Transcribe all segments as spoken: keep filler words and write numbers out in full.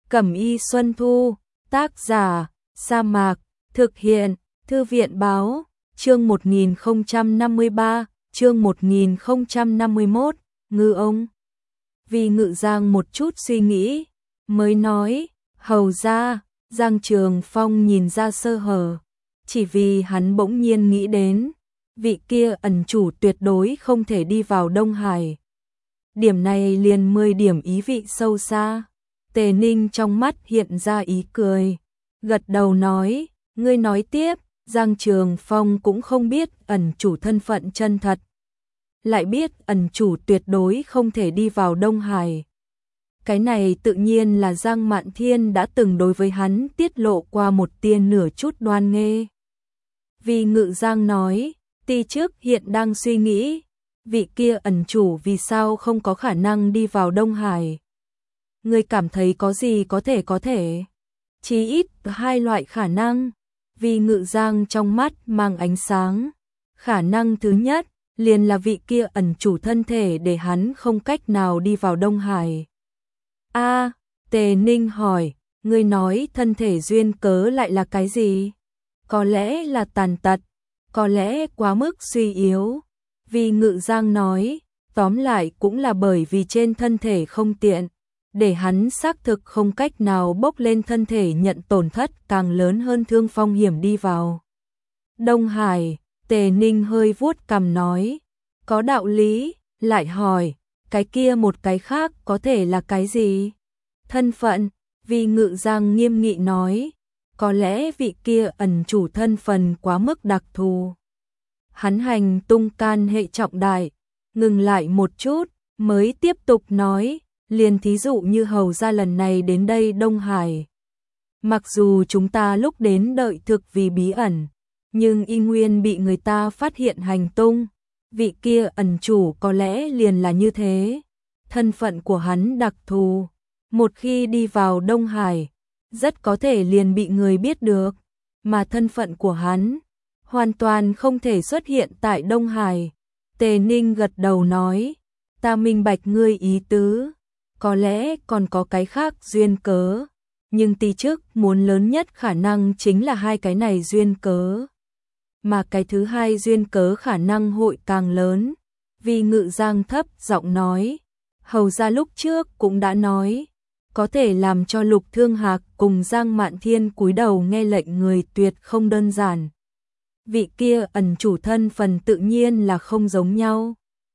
Cẩm y Xuân Thu, tác giả, Sa Mạc, thực hiện, Thư viện báo, chương một nghìn không trăm năm mươi ba, chương một nghìn không trăm năm mươi mốt, ngư ông. Vì Ngự Giang một chút suy nghĩ, mới nói, hầu ra, Giang Trường Phong nhìn ra sơ hở, chỉ vì hắn bỗng nhiên nghĩ đến, vị kia ẩn chủ tuyệt đối không thể đi vào Đông Hải. Điểm này liền mười điểm ý vị sâu xa. Tề Ninh trong mắt hiện ra ý cười, gật đầu nói, ngươi nói tiếp, Giang Trường Phong cũng không biết ẩn chủ thân phận chân thật, lại biết ẩn chủ tuyệt đối không thể đi vào Đông Hải. Cái này tự nhiên là Giang Mạn Thiên đã từng đối với hắn tiết lộ qua một tia nửa chút đoan nghê. Vì Ngự Giang nói, ti trước hiện đang suy nghĩ, vị kia ẩn chủ vì sao không có khả năng đi vào Đông Hải. Ngươi cảm thấy có gì có thể có thể? Chí ít hai loại khả năng. Vì Ngự Giang trong mắt mang ánh sáng. Khả năng thứ nhất, liền là vị kia ẩn chủ thân thể để hắn không cách nào đi vào Đông Hải. A, Tề Ninh hỏi, ngươi nói thân thể duyên cớ lại là cái gì? Có lẽ là tàn tật, có lẽ quá mức suy yếu. Vì Ngự Giang nói, tóm lại cũng là bởi vì trên thân thể không tiện, để hắn xác thực không cách nào bốc lên thân thể nhận tổn thất càng lớn hơn thương phong hiểm đi vào Đông Hải. Tề Ninh hơi vuốt cằm nói, có đạo lý, lại hỏi, cái kia một cái khác có thể là cái gì? Thân phận. Vì Ngự Giang nghiêm nghị nói, có lẽ vị kia ẩn chủ thân phận quá mức đặc thù. Hắn hành tung can hệ trọng đại, ngừng lại một chút, mới tiếp tục nói, liền thí dụ như hầu ra lần này đến đây Đông Hải. Mặc dù chúng ta lúc đến đợi thực vì bí ẩn, nhưng y nguyên bị người ta phát hiện hành tung, vị kia ẩn chủ có lẽ liền là như thế. Thân phận của hắn đặc thù, một khi đi vào Đông Hải, rất có thể liền bị người biết được, mà thân phận của hắn hoàn toàn không thể xuất hiện tại Đông Hải. Tề Ninh gật đầu nói, ta minh bạch ngươi ý tứ, có lẽ còn có cái khác duyên cớ, nhưng ti trước muốn lớn nhất khả năng chính là hai cái này duyên cớ, mà cái thứ hai duyên cớ khả năng hội càng lớn. Vì Ngự Giang thấp giọng nói, hầu ra lúc trước cũng đã nói, có thể làm cho Lục Thương Hạc cùng Giang Mạn Thiên cúi đầu nghe lệnh người tuyệt không đơn giản. Vị kia ẩn chủ thân phần tự nhiên là không giống nhau.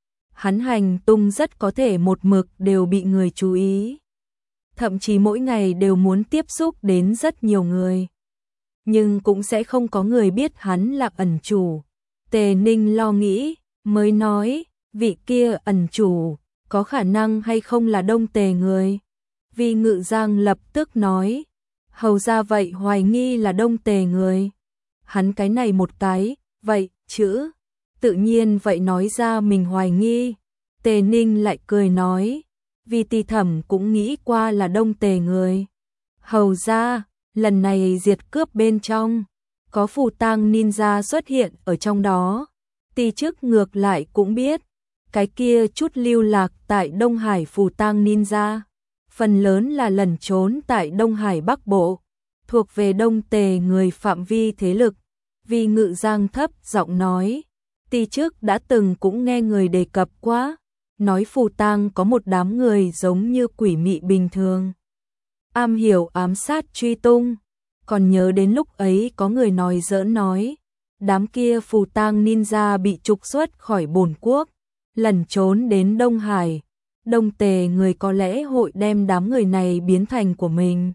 Hắn hành tung rất có thể một mực đều bị người chú ý. Thậm chí mỗi ngày đều muốn tiếp xúc đến rất nhiều người. Nhưng cũng sẽ không có người biết hắn là ẩn chủ. Tề Ninh lo nghĩ, mới nói, vị kia ẩn chủ, có khả năng hay không là Đông Tề người? Vì Ngự Giang lập tức nói, hầu ra vậy hoài nghi là Đông Tề người. Hắn cái này một cái, vậy, chữ, tự nhiên vậy nói ra mình hoài nghi. Tề Ninh lại cười nói, vì ti thẩm cũng nghĩ qua là Đông Tề người. Hầu ra, lần này diệt cướp bên trong, có phù tang ninja xuất hiện ở trong đó. Ti trước ngược lại cũng biết, cái kia chút lưu lạc tại Đông Hải phù tang ninja, phần lớn là lẩn trốn tại Đông Hải Bắc Bộ, thuộc về Đông Tề người phạm vi thế lực. Vì Ngự Giang thấp giọng nói, ti trước đã từng cũng nghe người đề cập quá, nói phù tang có một đám người giống như quỷ mị bình thường, am hiểu ám sát truy tung. Còn nhớ đến lúc ấy có người nói giỡn nói, đám kia phù tang ninja bị trục xuất khỏi bổn quốc, lẩn trốn đến Đông Hải. Đông Tề người có lẽ hội đem đám người này biến thành của mình.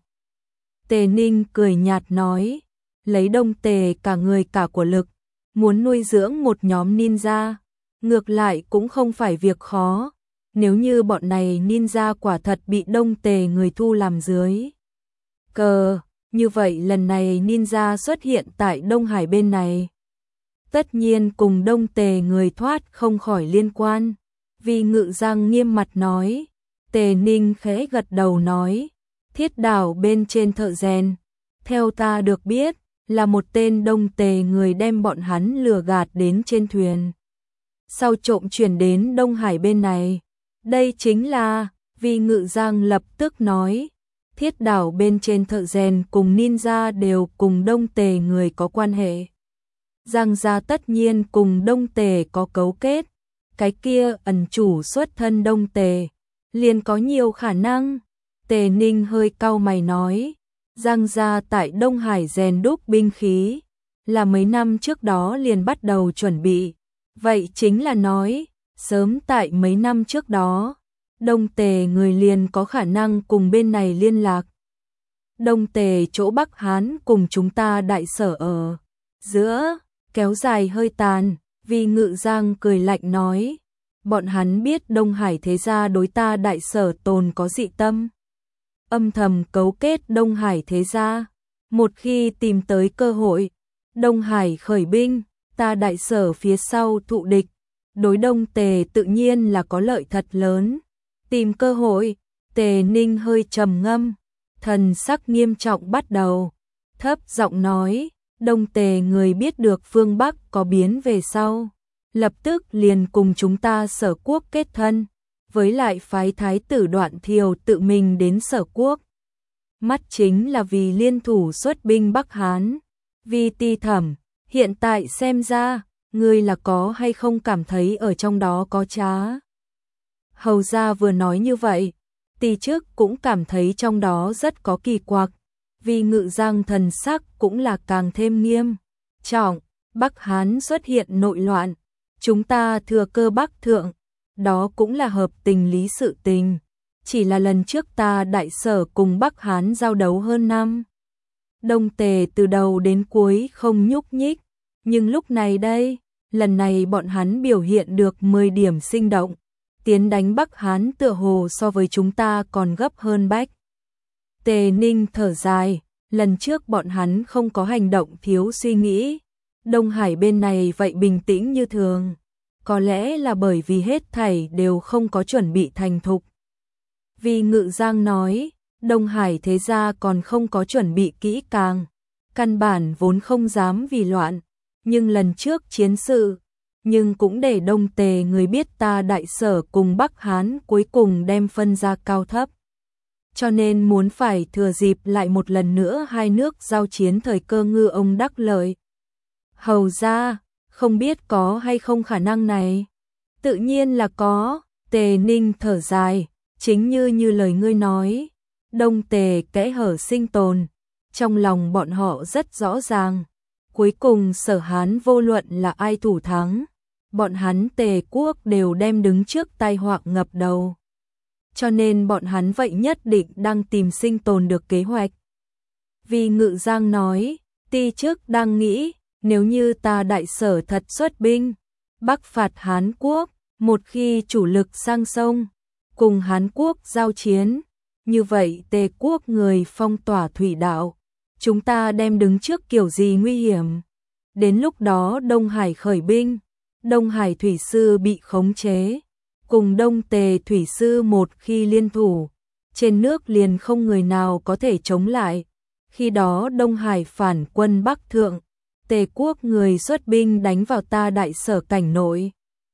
Tề Ninh cười nhạt nói, lấy Đông Tề cả người cả của lực, muốn nuôi dưỡng một nhóm ninja, ngược lại cũng không phải việc khó. Nếu như bọn này ninja quả thật bị Đông Tề người thu làm dưới cờ, như vậy lần này ninja xuất hiện tại Đông Hải bên này, tất nhiên cùng Đông Tề người thoát không khỏi liên quan. Vì Ngự Giang nghiêm mặt nói. Tề Ninh khẽ gật đầu nói, Thiết đảo bên trên thợ rèn, theo ta được biết, là một tên Đông Tề người đem bọn hắn lừa gạt đến trên thuyền, sau trộm chuyển đến Đông Hải bên này. Đây chính là, Vì Ngự Giang lập tức nói, Thiết đảo bên trên thợ rèn cùng ninja đều cùng Đông Tề người có quan hệ. Giang gia tất nhiên cùng Đông Tề có cấu kết, cái kia ẩn chủ xuất thân Đông Tề, liền có nhiều khả năng. Tề Ninh hơi cau mày nói, Giang gia tại Đông Hải rèn đúc binh khí, là mấy năm trước đó liền bắt đầu chuẩn bị, vậy chính là nói, sớm tại mấy năm trước đó, Đông Tề người liền có khả năng cùng bên này liên lạc. Đông Tề chỗ Bắc Hán cùng chúng ta đại sở ở giữa, kéo dài hơi tàn, vì Ngự Giang cười lạnh nói, bọn hắn biết Đông Hải thế gia đối ta đại sở tồn có dị tâm, âm thầm cấu kết Đông Hải thế gia, một khi tìm tới cơ hội, Đông Hải khởi binh, ta đại sở phía sau thụ địch, đối Đông Tề tự nhiên là có lợi thật lớn. Tìm cơ hội, Tề Ninh hơi trầm ngâm, thần sắc nghiêm trọng bắt đầu, thấp giọng nói, Đông Tề người biết được phương Bắc có biến về sau, lập tức liền cùng chúng ta Sở Quốc kết thân, với lại phái thái tử Đoạn Thiều tự mình đến Sở Quốc. Mắt chính là vì liên thủ xuất binh Bắc Hán. Vì Ti Thẩm, hiện tại xem ra, ngươi là có hay không cảm thấy ở trong đó có trá. Hầu gia vừa nói như vậy, Ti Trước cũng cảm thấy trong đó rất có kỳ quặc, vì Ngự Giang thần sắc cũng là càng thêm nghiêm trọng, Bắc Hán xuất hiện nội loạn, chúng ta thừa cơ Bắc thượng, đó cũng là hợp tình lý sự tình, chỉ là lần trước ta đại sở cùng Bắc Hán giao đấu hơn năm. Đông Tề từ đầu đến cuối không nhúc nhích, nhưng lúc này đây, lần này bọn hắn biểu hiện được mười điểm sinh động, tiến đánh Bắc Hán tựa hồ so với chúng ta còn gấp hơn bách. Tề Ninh thở dài, lần trước bọn hắn không có hành động thiếu suy nghĩ, Đông Hải bên này vậy bình tĩnh như thường, có lẽ là bởi vì hết thảy đều không có chuẩn bị thành thục. Vì Ngự Giang nói, Đông Hải thế gia còn không có chuẩn bị kỹ càng, căn bản vốn không dám vì loạn, nhưng lần trước chiến sự, nhưng cũng để Đông Tề người biết ta đại sở cùng Bắc Hán cuối cùng đem phân ra cao thấp. Cho nên muốn phải thừa dịp lại một lần nữa hai nước giao chiến thời cơ ngư ông đắc lợi. Hầu ra, không biết có hay không khả năng này? Tự nhiên là có, Tề Ninh thở dài, chính như như lời ngươi nói. Đông Tề kẽ hở sinh tồn, trong lòng bọn họ rất rõ ràng, cuối cùng Sở Hán vô luận là ai thủ thắng, bọn hắn Tề quốc đều đem đứng trước tai họa ngập đầu. Cho nên bọn hắn vậy nhất định đang tìm sinh tồn được kế hoạch. Vì Ngự Giang nói, Ti Trước đang nghĩ, nếu như ta đại sở thật xuất binh, Bắc phạt Hán quốc, một khi chủ lực sang sông, cùng Hán quốc giao chiến, như vậy Tề quốc người phong tỏa thủy đạo, chúng ta đem đứng trước kiểu gì nguy hiểm. Đến lúc đó Đông Hải khởi binh, Đông Hải thủy sư bị khống chế, cùng Đông Tề thủy sư một khi liên thủ, trên nước liền không người nào có thể chống lại. Khi đó Đông Hải phản quân Bắc thượng, Tề quốc người xuất binh đánh vào ta đại sở cảnh nội.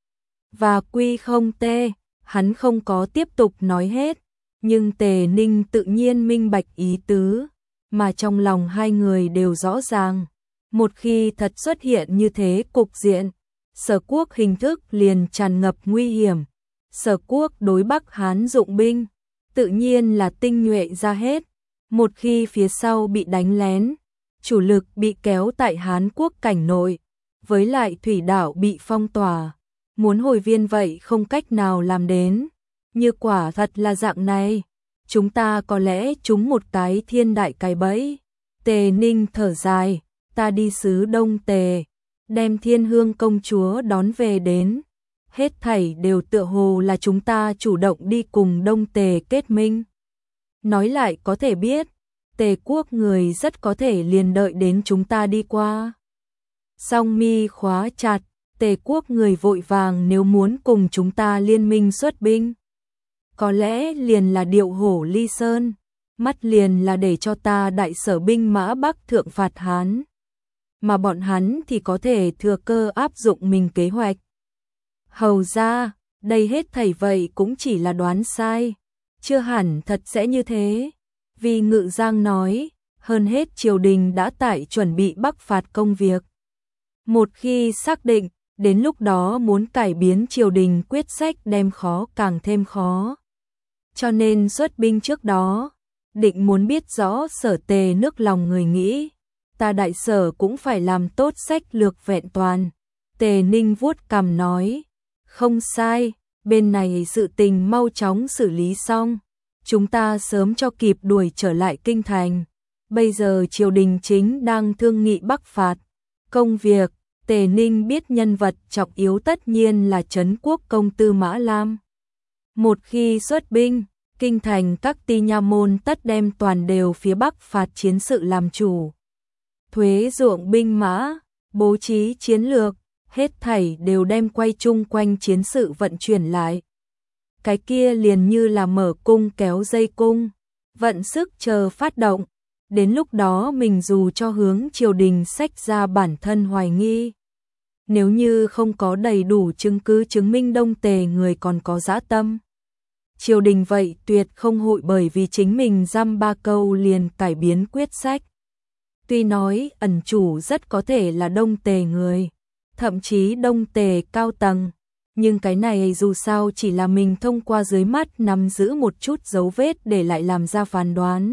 Và quy không tê, hắn không có tiếp tục nói hết, nhưng Tề Ninh tự nhiên minh bạch ý tứ, mà trong lòng hai người đều rõ ràng. Một khi thật xuất hiện như thế cục diện, Sở quốc hình thức liền tràn ngập nguy hiểm. Sở quốc đối Bắc Hán dụng binh, tự nhiên là tinh nhuệ ra hết. Một khi phía sau bị đánh lén, chủ lực bị kéo tại Hán quốc cảnh nội, với lại thủy đảo bị phong tỏa, muốn hồi viên vậy không cách nào làm đến. Như quả thật là dạng này, chúng ta có lẽ trúng một cái thiên đại cái bẫy. Tề Ninh thở dài, ta đi xứ Đông Tề, đem Thiên Hương công chúa đón về đến. Hết thảy đều tựa hồ là chúng ta chủ động đi cùng Đông Tề kết minh. Nói lại có thể biết, Tề quốc người rất có thể liền đợi đến chúng ta đi qua. Song mi khóa chặt, Tề quốc người vội vàng nếu muốn cùng chúng ta liên minh xuất binh. Có lẽ liền là điệu hổ ly sơn, mắt liền là để cho ta đại sở binh mã Bắc thượng phạt Hán. Mà bọn hắn thì có thể thừa cơ áp dụng mình kế hoạch. Hầu ra, đây hết thảy vậy cũng chỉ là đoán sai, chưa hẳn thật sẽ như thế. Vì Ngự Giang nói, hơn hết triều đình đã tại chuẩn bị bắc phạt công việc. Một khi xác định, đến lúc đó muốn cải biến triều đình quyết sách đem khó càng thêm khó. Cho nên xuất binh trước đó, định muốn biết rõ Sở Tề nước lòng người nghĩ, ta đại sở cũng phải làm tốt sách lược vẹn toàn. Tề Ninh vuốt cằm nói, không sai, bên này sự tình mau chóng xử lý xong, chúng ta sớm cho kịp đuổi trở lại kinh thành. Bây giờ triều đình chính đang thương nghị bắc phạt công việc. Tề Ninh biết nhân vật trọng yếu tất nhiên là Trấn Quốc công Tư Mã Lam. Một khi xuất binh, kinh thành các ti nha môn tất đem toàn đều phía bắc phạt chiến sự làm chủ. Thuế ruộng binh mã, bố trí chiến lược, hết thảy đều đem quay chung quanh chiến sự vận chuyển lại. Cái kia liền như là mở cung kéo dây cung, vận sức chờ phát động. Đến lúc đó mình dù cho hướng triều đình sách ra bản thân hoài nghi. Nếu như không có đầy đủ chứng cứ chứng minh Đông Tề người còn có dã tâm, triều đình vậy tuyệt không hội bởi vì chính mình dăm ba câu liền cải biến quyết sách. Tuy nói ẩn chủ rất có thể là Đông Tề người, thậm chí Đông Tề cao tầng, nhưng cái này dù sao chỉ là mình thông qua dưới mắt nắm giữ một chút dấu vết để lại làm ra phán đoán.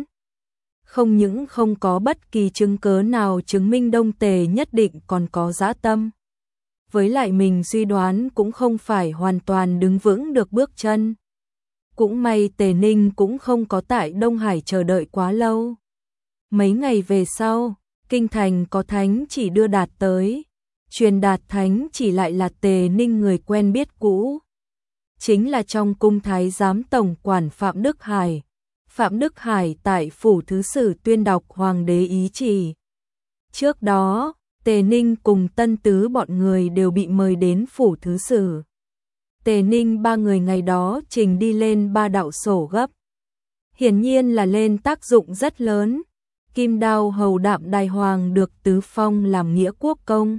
Không những không có bất kỳ chứng cớ nào chứng minh Đông Tề nhất định còn có dã tâm. Với lại mình suy đoán cũng không phải hoàn toàn đứng vững được bước chân. Cũng may Tề Ninh cũng không có tại Đông Hải chờ đợi quá lâu. Mấy ngày về sau, kinh thành có thánh chỉ đưa đạt tới. Truyền đạt thánh chỉ lại là Tề Ninh người quen biết cũ. Chính là trong cung thái giám tổng quản Phạm Đức Hải. Phạm Đức Hải tại phủ thứ sử tuyên đọc hoàng đế ý chỉ. Trước đó, Tề Ninh cùng Tân Tứ bọn người đều bị mời đến phủ thứ sử. Tề Ninh ba người ngày đó trình đi lên ba đạo sổ gấp. Hiển nhiên là lên tác dụng rất lớn. Kim Đao hầu Đạm Đài Hoàng được tứ phong làm nghĩa quốc công.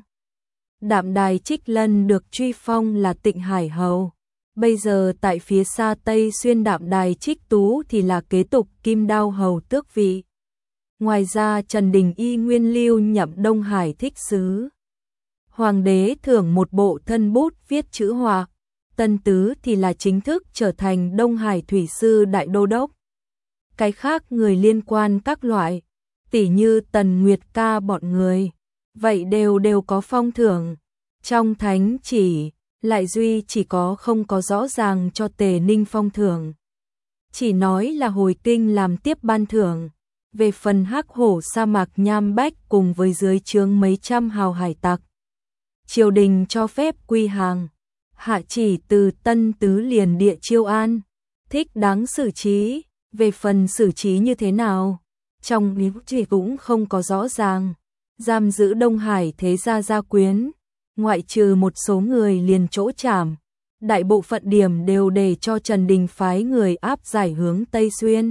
Đạm Đài Trích Lân được truy phong là Tịnh Hải hầu. Bây giờ tại phía xa Tây Xuyên Đạm Đài Trích Tú thì là kế tục Kim Đao hầu tước vị. Ngoài ra Trần Đình Y nguyên lưu nhậm Đông Hải thích sứ. Hoàng đế thưởng một bộ thân bút viết chữ Hoa. Tân Tứ thì là chính thức trở thành Đông Hải thủy sư đại đô đốc. Cái khác người liên quan các loại, tỉ như Tần Nguyệt Ca bọn người, vậy đều đều có phong thưởng. Trong thánh chỉ, lại duy chỉ có không có rõ ràng cho Tề Ninh phong thưởng. Chỉ nói là hồi kinh làm tiếp ban thưởng. Về phần Hắc Hổ sa mạc Nham Bách cùng với dưới trướng mấy trăm hào hải tặc, triều đình cho phép quy hàng. Hạ chỉ từ Tân Tứ liền địa chiêu an, thích đáng xử trí. Về phần xử trí như thế nào, trong lý chỉ cũng không có rõ ràng. Giam giữ Đông Hải thế gia gia quyến, ngoại trừ một số người liền chỗ trảm, đại bộ phận điểm đều để cho Trần Đình phái người áp giải hướng Tây Xuyên.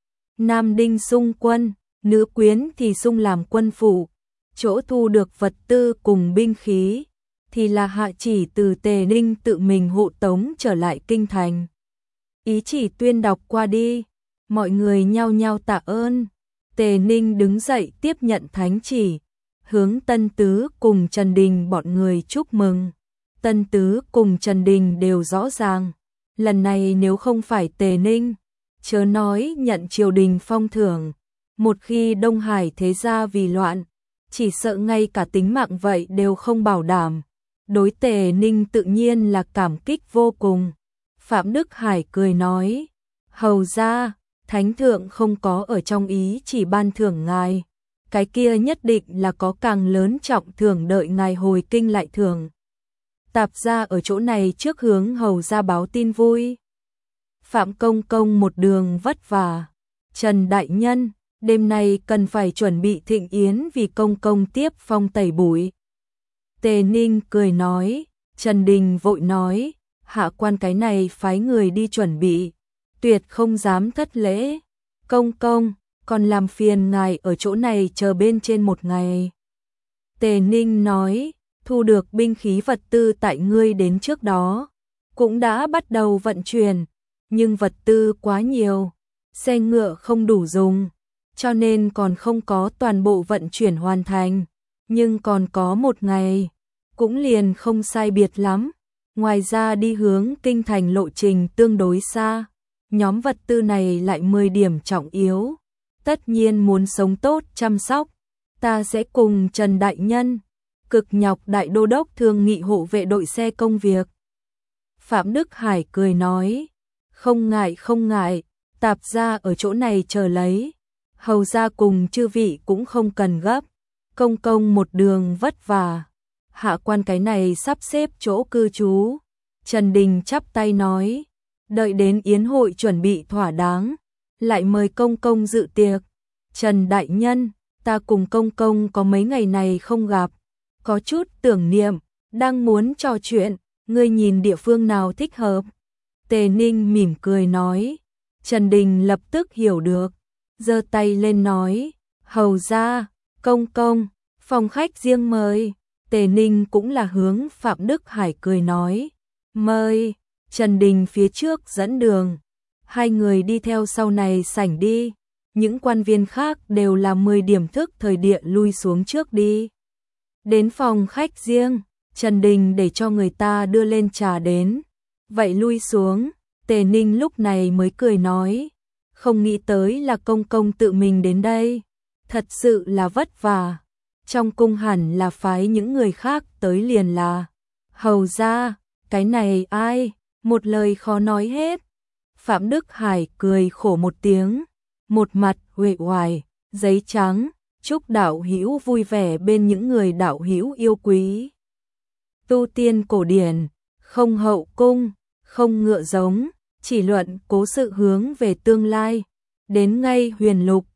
Nam Đinh xung quân, nữ quyến thì xung làm quân phụ, chỗ thu được vật tư cùng binh khí thì là hạ chỉ từ Tề Ninh tự mình hộ tống trở lại kinh thành. Ý chỉ tuyên đọc qua đi, mọi người nhao nhao tạ ơn. Tề Ninh đứng dậy tiếp nhận thánh chỉ, hướng Tân Tứ cùng Trần Đình bọn người chúc mừng. Tân Tứ cùng Trần Đình đều rõ ràng, lần này nếu không phải Tề Ninh, chớ nói nhận triều đình phong thưởng, một khi Đông Hải thế gia vì loạn, chỉ sợ ngay cả tính mạng vậy đều không bảo đảm. Đối Tề Ninh tự nhiên là cảm kích vô cùng. Phạm Đức Hải cười nói, hầu ra, thánh thượng không có ở trong ý chỉ ban thưởng ngài, cái kia nhất định là có càng lớn trọng thưởng đợi ngài hồi kinh lại thưởng. Tạp gia ở chỗ này trước hướng hầu ra báo tin vui. Phạm công công một đường vất vả. Trần đại nhân, đêm nay cần phải chuẩn bị thịnh yến vì công công tiếp phong tẩy bụi. Tề Ninh cười nói. Trần Đình vội nói, hạ quan cái này phái người đi chuẩn bị, tuyệt không dám thất lễ. Công công, còn làm phiền ngài ở chỗ này chờ bên trên một ngày. Tề Ninh nói, thu được binh khí vật tư tại ngươi đến trước đó, cũng đã bắt đầu vận chuyển, nhưng vật tư quá nhiều, xe ngựa không đủ dùng, cho nên còn không có toàn bộ vận chuyển hoàn thành, nhưng còn có một ngày, cũng liền không sai biệt lắm. Ngoài ra đi hướng kinh thành lộ trình tương đối xa, nhóm vật tư này lại mười điểm trọng yếu, tất nhiên muốn sống tốt chăm sóc, ta sẽ cùng Trần Đại Nhân, cực nhọc Đại Đô Đốc thương nghị hộ vệ đội xe công việc. Phạm Đức Hải cười nói, không ngại không ngại, tạp gia ở chỗ này chờ lấy, hầu gia cùng chư vị cũng không cần gấp, công công một đường vất vả, hạ quan cái này sắp xếp chỗ cư trú. Trần Đình chắp tay nói, đợi đến yến hội chuẩn bị thỏa đáng, lại mời công công dự tiệc. Trần Đại Nhân, ta cùng công công có mấy ngày này không gặp, có chút tưởng niệm, đang muốn trò chuyện, ngươi nhìn địa phương nào thích hợp. Tề Ninh mỉm cười nói, Trần Đình lập tức hiểu được, giơ tay lên nói, hầu ra, công công, phòng khách riêng mời. Tề Ninh cũng là hướng Phạm Đức Hải cười nói, mời. Trần Đình phía trước dẫn đường, hai người đi theo sau này sảnh đi, những quan viên khác đều là mười điểm thức thời địa lui xuống trước đi. Đến phòng khách riêng, Trần Đình để cho người ta đưa lên trà đến, vậy lui xuống. Tề Ninh lúc này mới cười nói, không nghĩ tới là công công tự mình đến đây, thật sự là vất vả, trong cung hẳn là phái những người khác tới liền là. Hầu ra, cái này ai, một lời khó nói hết. Phạm Đức Hải cười khổ một tiếng, một mặt uể oải, giấy trắng, chúc đạo hữu vui vẻ bên những người đạo hữu yêu quý. Tu tiên cổ điển, không hậu cung, không ngựa giống, chỉ luận cố sự hướng về tương lai, đến ngay huyền lục,